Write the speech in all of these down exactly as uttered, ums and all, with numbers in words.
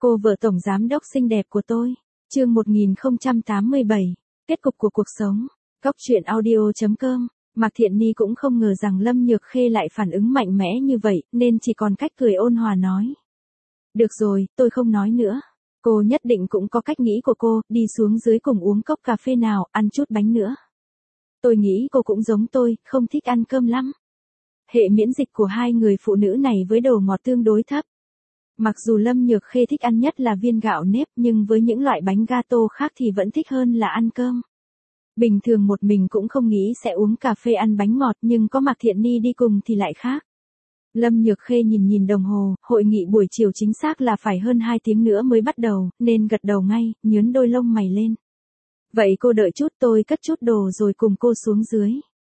Cô vợ tổng giám đốc xinh đẹp của tôi. Chương một nghìn không trăm tám mươi bảy. Kết cục của cuộc sống. Góc truyện audio chấm com. Mạc Thiện Ni cũng không ngờ rằng Lâm Nhược Khê lại phản ứng mạnh mẽ như vậy, nên chỉ còn cách cười ôn hòa nói. Được rồi, tôi không nói nữa. Cô nhất định cũng có cách nghĩ của cô, đi xuống dưới cùng uống cốc cà phê nào, ăn chút bánh nữa. Tôi nghĩ cô cũng giống tôi, không thích ăn cơm lắm. Hệ miễn dịch của hai người phụ nữ này với đồ ngọt tương đối thấp. Mặc dù Lâm Nhược Khê thích ăn nhất là viên gạo nếp, nhưng với những loại bánh gato khác thì vẫn thích hơn là ăn cơm. Bình thường một mình cũng không nghĩ sẽ uống cà phê ăn bánh ngọt, nhưng có Mạc Thiện Ni đi cùng thì lại khác. Lâm Nhược Khê nhìn nhìn đồng hồ, hội nghị buổi chiều chính xác là phải hơn hai tiếng nữa mới bắt đầu, nên gật đầu ngay, nhướng đôi lông mày lên. Vậy cô đợi chút, tôi cất chút đồ rồi cùng cô xuống dưới.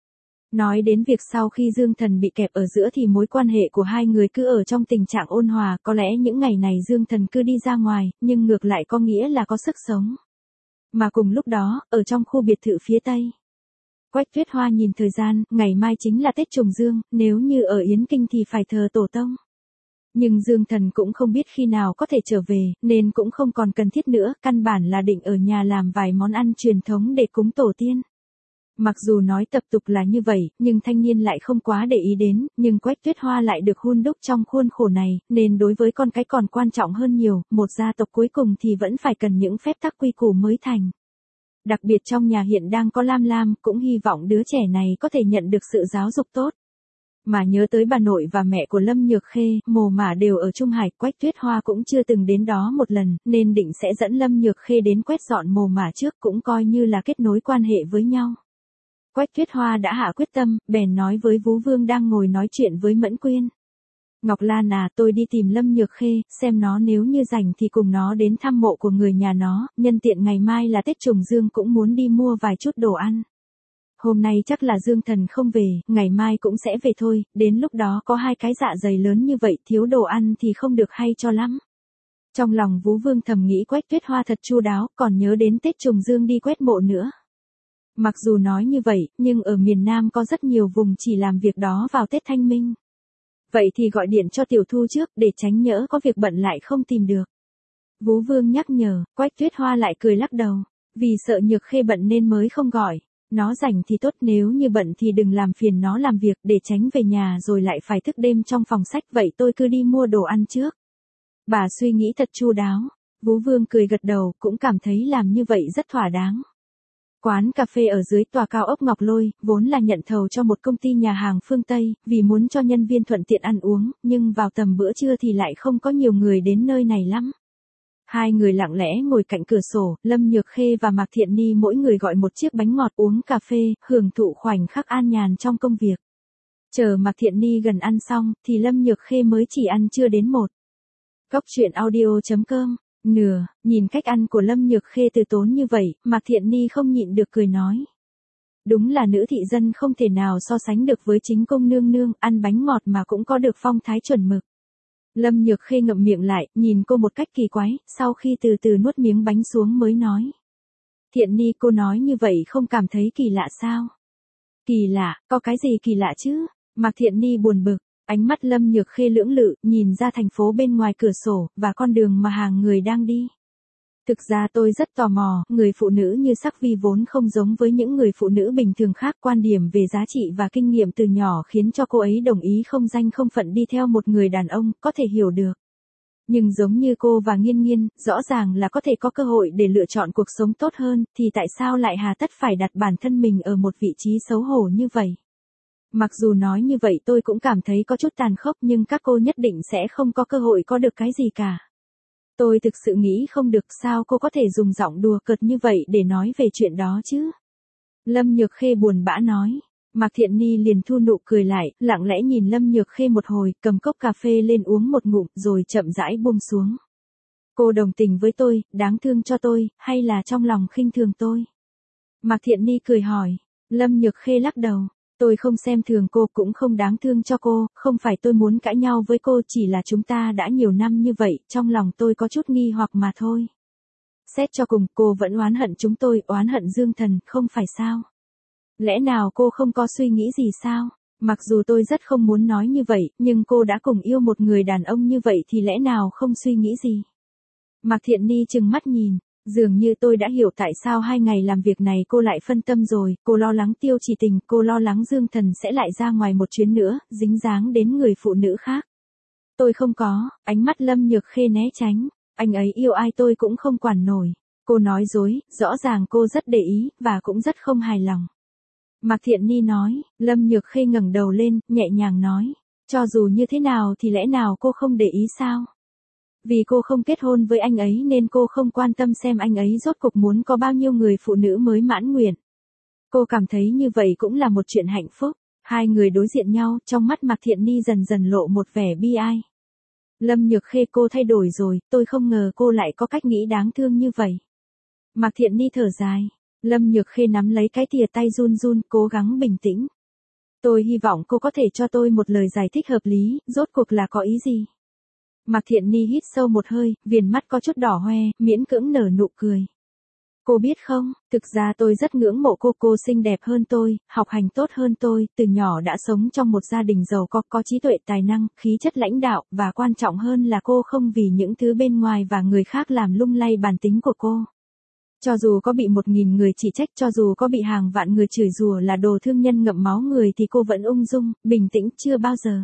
Nói đến việc sau khi Dương Thần bị kẹp ở giữa thì mối quan hệ của hai người cứ ở trong tình trạng ôn hòa, có lẽ những ngày này Dương Thần cứ đi ra ngoài, nhưng ngược lại có nghĩa là có sức sống. Mà cùng lúc đó, ở trong khu biệt thự phía Tây, Quách Tuyết Hoa nhìn thời gian, ngày mai chính là Tết Trùng Dương, nếu như ở Yến Kinh thì phải thờ tổ tông. Nhưng Dương Thần cũng không biết khi nào có thể trở về, nên cũng không còn cần thiết nữa, căn bản là định ở nhà làm vài món ăn truyền thống để cúng tổ tiên. Mặc dù nói tập tục là như vậy, nhưng thanh niên lại không quá để ý đến, nhưng Quách Tuyết Hoa lại được hun đúc trong khuôn khổ này, nên đối với con cái còn quan trọng hơn nhiều, một gia tộc cuối cùng thì vẫn phải cần những phép tắc quy củ mới thành. Đặc biệt trong nhà hiện đang có Lam Lam, cũng hy vọng đứa trẻ này có thể nhận được sự giáo dục tốt. Mà nhớ tới bà nội và mẹ của Lâm Nhược Khê, mồ mả đều ở Trung Hải, Quách Tuyết Hoa cũng chưa từng đến đó một lần, nên định sẽ dẫn Lâm Nhược Khê đến quét dọn mồ mả trước, cũng coi như là kết nối quan hệ với nhau. Quách Tuyết Hoa đã hạ quyết tâm, bèn nói với Vú Vương đang ngồi nói chuyện với Mẫn Quyên. Ngọc Lan à, tôi đi tìm Lâm Nhược Khê, xem nó nếu như rảnh thì cùng nó đến thăm mộ của người nhà nó, nhân tiện ngày mai là Tết Trùng Dương cũng muốn đi mua vài chút đồ ăn. Hôm nay chắc là Dương Thần không về, ngày mai cũng sẽ về thôi, đến lúc đó có hai cái dạ dày lớn như vậy thiếu đồ ăn thì không được hay cho lắm. Trong lòng Vú Vương thầm nghĩ Quách Tuyết Hoa thật chu đáo, còn nhớ đến Tết Trùng Dương đi quét mộ nữa. Mặc dù nói như vậy, nhưng ở miền Nam có rất nhiều vùng chỉ làm việc đó vào Tết Thanh Minh. Vậy thì gọi điện cho Tiểu Thu trước, để tránh nhỡ có việc bận lại không tìm được. Vú Vương nhắc nhở, Quách Tuyết Hoa lại cười lắc đầu. Vì sợ Nhược Khê bận nên mới không gọi. Nó rảnh thì tốt, nếu như bận thì đừng làm phiền nó làm việc, để tránh về nhà rồi lại phải thức đêm trong phòng sách. Vậy tôi cứ đi mua đồ ăn trước. Bà suy nghĩ thật chu đáo. Vú Vương cười gật đầu, cũng cảm thấy làm như vậy rất thỏa đáng. Quán cà phê ở dưới tòa cao ốc Ngọc Lôi, vốn là nhận thầu cho một công ty nhà hàng phương Tây, vì muốn cho nhân viên thuận tiện ăn uống, nhưng vào tầm bữa trưa thì lại không có nhiều người đến nơi này lắm. Hai người lặng lẽ ngồi cạnh cửa sổ, Lâm Nhược Khê và Mạc Thiện Ni mỗi người gọi một chiếc bánh ngọt, uống cà phê, hưởng thụ khoảnh khắc an nhàn trong công việc. Chờ Mạc Thiện Ni gần ăn xong, thì Lâm Nhược Khê mới chỉ ăn chưa đến một. Góc truyện audio chấm com. Nửa, nhìn cách ăn của Lâm Nhược Khê từ tốn như vậy, Mạc Thiện Ni không nhịn được cười nói. Đúng là nữ thị dân không thể nào so sánh được với chính công nương nương, ăn bánh ngọt mà cũng có được phong thái chuẩn mực. Lâm Nhược Khê ngậm miệng lại, nhìn cô một cách kỳ quái, sau khi từ từ nuốt miếng bánh xuống mới nói. Thiện Ni, cô nói như vậy không cảm thấy kỳ lạ sao? Kỳ lạ, có cái gì kỳ lạ chứ? Mạc Thiện Ni buồn bực. Ánh mắt Lâm Nhược Khê lưỡng lự, nhìn ra thành phố bên ngoài cửa sổ, và con đường mà hàng người đang đi. Thực ra tôi rất tò mò, người phụ nữ như Sắc Vi vốn không giống với những người phụ nữ bình thường khác, quan điểm về giá trị và kinh nghiệm từ nhỏ khiến cho cô ấy đồng ý không danh không phận đi theo một người đàn ông, có thể hiểu được. Nhưng giống như cô và Nghiên Nghiên, rõ ràng là có thể có cơ hội để lựa chọn cuộc sống tốt hơn, thì tại sao lại hà tất phải đặt bản thân mình ở một vị trí xấu hổ như vậy? Mặc dù nói như vậy tôi cũng cảm thấy có chút tàn khốc, nhưng các cô nhất định sẽ không có cơ hội có được cái gì cả. Tôi thực sự nghĩ không được sao cô có thể dùng giọng đùa cợt như vậy để nói về chuyện đó chứ. Lâm Nhược Khê buồn bã nói. Mạc Thiện Ni liền thu nụ cười lại, lặng lẽ nhìn Lâm Nhược Khê một hồi, cầm cốc cà phê lên uống một ngụm, rồi chậm rãi buông xuống. Cô đồng tình với tôi, đáng thương cho tôi, hay là trong lòng khinh thường tôi? Mạc Thiện Ni cười hỏi. Lâm Nhược Khê lắc đầu. Tôi không xem thường cô, cũng không đáng thương cho cô, không phải tôi muốn cãi nhau với cô, chỉ là chúng ta đã nhiều năm như vậy, trong lòng tôi có chút nghi hoặc mà thôi. Xét cho cùng, cô vẫn oán hận chúng tôi, oán hận Dương Thần, không phải sao? Lẽ nào cô không có suy nghĩ gì sao? Mặc dù tôi rất không muốn nói như vậy, nhưng cô đã cùng yêu một người đàn ông như vậy thì lẽ nào không suy nghĩ gì? Mạc Thiện Ni trừng mắt nhìn, dường như tôi đã hiểu tại sao hai ngày làm việc này cô lại phân tâm rồi, cô lo lắng Tiêu Chỉ Tình, cô lo lắng Dương Thần sẽ lại ra ngoài một chuyến nữa, dính dáng đến người phụ nữ khác. Tôi không có, ánh mắt Lâm Nhược Khê né tránh, anh ấy yêu ai tôi cũng không quản nổi. Cô nói dối, rõ ràng cô rất để ý, và cũng rất không hài lòng. Mạc Thiện Ni nói, Lâm Nhược Khê ngẩng đầu lên, nhẹ nhàng nói, cho dù như thế nào thì lẽ nào cô không để ý sao? Vì cô không kết hôn với anh ấy nên cô không quan tâm xem anh ấy rốt cuộc muốn có bao nhiêu người phụ nữ mới mãn nguyện. Cô cảm thấy như vậy cũng là một chuyện hạnh phúc. Hai người đối diện nhau, trong mắt Mạc Thiện Ni dần dần lộ một vẻ bi ai. Lâm Nhược Khê, cô thay đổi rồi, tôi không ngờ cô lại có cách nghĩ đáng thương như vậy. Mạc Thiện Ni thở dài. Lâm Nhược Khê nắm lấy cái thìa tay run run, cố gắng bình tĩnh. Tôi hy vọng cô có thể cho tôi một lời giải thích hợp lý, rốt cuộc là có ý gì? Mạc Thiện Ni hít sâu một hơi, viền mắt có chút đỏ hoe, miễn cưỡng nở nụ cười. Cô biết không, thực ra tôi rất ngưỡng mộ cô, cô xinh đẹp hơn tôi, học hành tốt hơn tôi, từ nhỏ đã sống trong một gia đình giàu có, có trí tuệ tài năng, khí chất lãnh đạo, và quan trọng hơn là cô không vì những thứ bên ngoài và người khác làm lung lay bản tính của cô. Cho dù có bị một nghìn người chỉ trách, cho dù có bị hàng vạn người chửi rủa là đồ thương nhân ngậm máu người thì cô vẫn ung dung, bình tĩnh chưa bao giờ.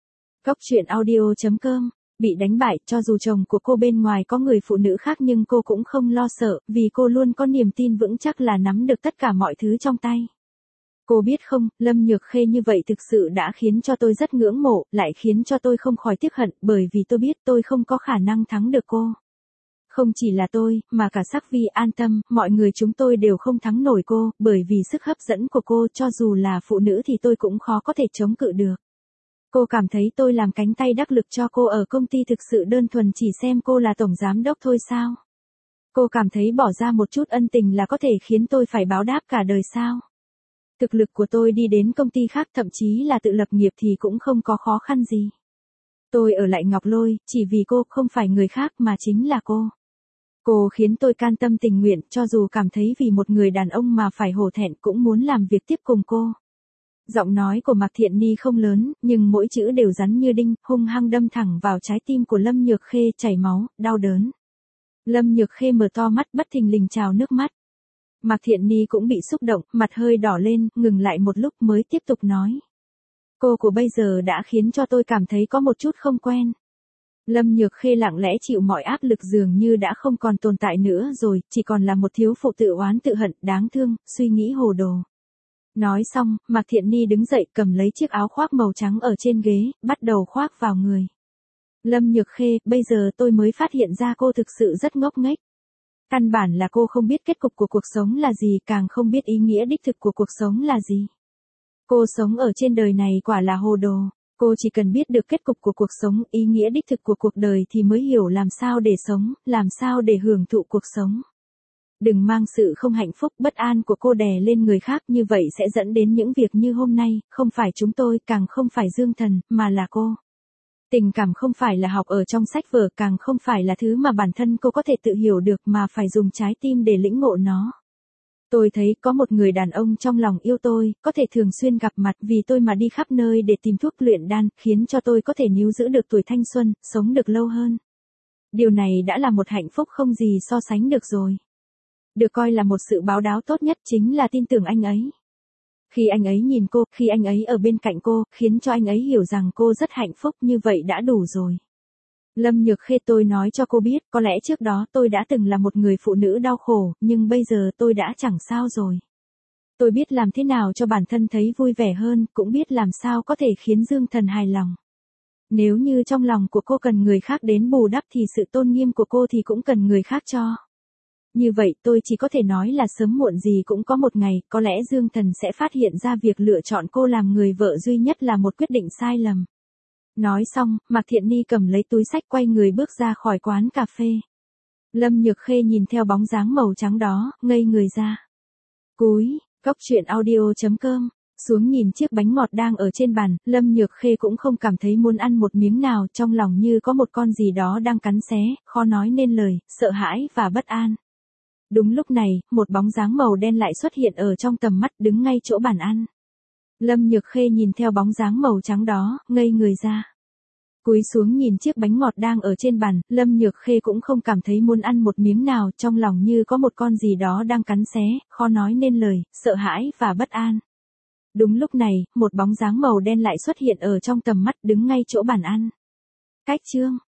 Cốc truyện audio chấm com. Bị đánh bại, cho dù chồng của cô bên ngoài có người phụ nữ khác nhưng cô cũng không lo sợ, vì cô luôn có niềm tin vững chắc là nắm được tất cả mọi thứ trong tay. Cô biết không, Lâm Nhược Khê như vậy thực sự đã khiến cho tôi rất ngưỡng mộ, lại khiến cho tôi không khỏi tiếc hận, bởi vì tôi biết tôi không có khả năng thắng được cô. Không chỉ là tôi, mà cả Sắc Vi, An Tâm, mọi người chúng tôi đều không thắng nổi cô, bởi vì sức hấp dẫn của cô, cho dù là phụ nữ thì tôi cũng khó có thể chống cự được. Cô cảm thấy tôi làm cánh tay đắc lực cho cô ở công ty thực sự đơn thuần chỉ xem cô là tổng giám đốc thôi sao? Cô cảm thấy bỏ ra một chút ân tình là có thể khiến tôi phải báo đáp cả đời sao? Thực lực của tôi đi đến công ty khác, thậm chí là tự lập nghiệp thì cũng không có khó khăn gì. Tôi ở lại Ngọc Lôi, chỉ vì cô, không phải người khác mà chính là cô. Cô khiến tôi can tâm tình nguyện, cho dù cảm thấy vì một người đàn ông mà phải hổ thẹn cũng muốn làm việc tiếp cùng cô. Giọng nói của Mạc Thiện Ni không lớn, nhưng mỗi chữ đều rắn như đinh, hung hăng đâm thẳng vào trái tim của Lâm Nhược Khê, chảy máu, đau đớn. Lâm Nhược Khê mở to mắt, bất thình lình trào nước mắt. Mạc Thiện Ni cũng bị xúc động, mặt hơi đỏ lên, ngừng lại một lúc mới tiếp tục nói. Cô của bây giờ đã khiến cho tôi cảm thấy có một chút không quen. Lâm Nhược Khê lặng lẽ chịu mọi áp lực, dường như đã không còn tồn tại nữa rồi, chỉ còn là một thiếu phụ tự oán tự hận, đáng thương, suy nghĩ hồ đồ. Nói xong, Mạc Thiện Ni đứng dậy, cầm lấy chiếc áo khoác màu trắng ở trên ghế, bắt đầu khoác vào người. Lâm Nhược Khê, bây giờ tôi mới phát hiện ra cô thực sự rất ngốc nghếch. Căn bản là cô không biết kết cục của cuộc sống là gì, càng không biết ý nghĩa đích thực của cuộc sống là gì. Cô sống ở trên đời này quả là hồ đồ. Cô chỉ cần biết được kết cục của cuộc sống, ý nghĩa đích thực của cuộc đời thì mới hiểu làm sao để sống, làm sao để hưởng thụ cuộc sống. Đừng mang sự không hạnh phúc, bất an của cô đè lên người khác, như vậy sẽ dẫn đến những việc như hôm nay, không phải chúng tôi, càng không phải Dương Thần, mà là cô. Tình cảm không phải là học ở trong sách vở, càng không phải là thứ mà bản thân cô có thể tự hiểu được, mà phải dùng trái tim để lĩnh ngộ nó. Tôi thấy có một người đàn ông trong lòng yêu tôi, có thể thường xuyên gặp mặt vì tôi mà đi khắp nơi để tìm thuốc luyện đan, khiến cho tôi có thể níu giữ được tuổi thanh xuân, sống được lâu hơn. Điều này đã là một hạnh phúc không gì so sánh được rồi. Được coi là một sự báo đáp tốt nhất chính là tin tưởng anh ấy. Khi anh ấy nhìn cô, khi anh ấy ở bên cạnh cô, khiến cho anh ấy hiểu rằng cô rất hạnh phúc, như vậy đã đủ rồi. Lâm Nhược Khê, tôi nói cho cô biết, có lẽ trước đó tôi đã từng là một người phụ nữ đau khổ, nhưng bây giờ tôi đã chẳng sao rồi. Tôi biết làm thế nào cho bản thân thấy vui vẻ hơn, cũng biết làm sao có thể khiến Dương Thần hài lòng. Nếu như trong lòng của cô cần người khác đến bù đắp thì sự tôn nghiêm của cô thì cũng cần người khác cho. Như vậy tôi chỉ có thể nói là sớm muộn gì cũng có một ngày, có lẽ Dương Thần sẽ phát hiện ra việc lựa chọn cô làm người vợ duy nhất là một quyết định sai lầm. Nói xong, Mạc Thiện Ni cầm lấy túi xách quay người bước ra khỏi quán cà phê. Lâm Nhược Khê nhìn theo bóng dáng màu trắng đó, ngây người ra. Cúi, cốc truyện audio chấm com, xuống nhìn chiếc bánh ngọt đang ở trên bàn, Lâm Nhược Khê cũng không cảm thấy muốn ăn một miếng nào, trong lòng như có một con gì đó đang cắn xé, khó nói nên lời, sợ hãi và bất an. Đúng lúc này, một bóng dáng màu đen lại xuất hiện ở trong tầm mắt, đứng ngay chỗ bàn ăn. Lâm Nhược Khê nhìn theo bóng dáng màu trắng đó, ngây người ra. Cúi xuống nhìn chiếc bánh ngọt đang ở trên bàn, Lâm Nhược Khê cũng không cảm thấy muốn ăn một miếng nào, trong lòng như có một con gì đó đang cắn xé, khó nói nên lời, sợ hãi và bất an. Đúng lúc này, một bóng dáng màu đen lại xuất hiện ở trong tầm mắt, đứng ngay chỗ bàn ăn. Cách Trương,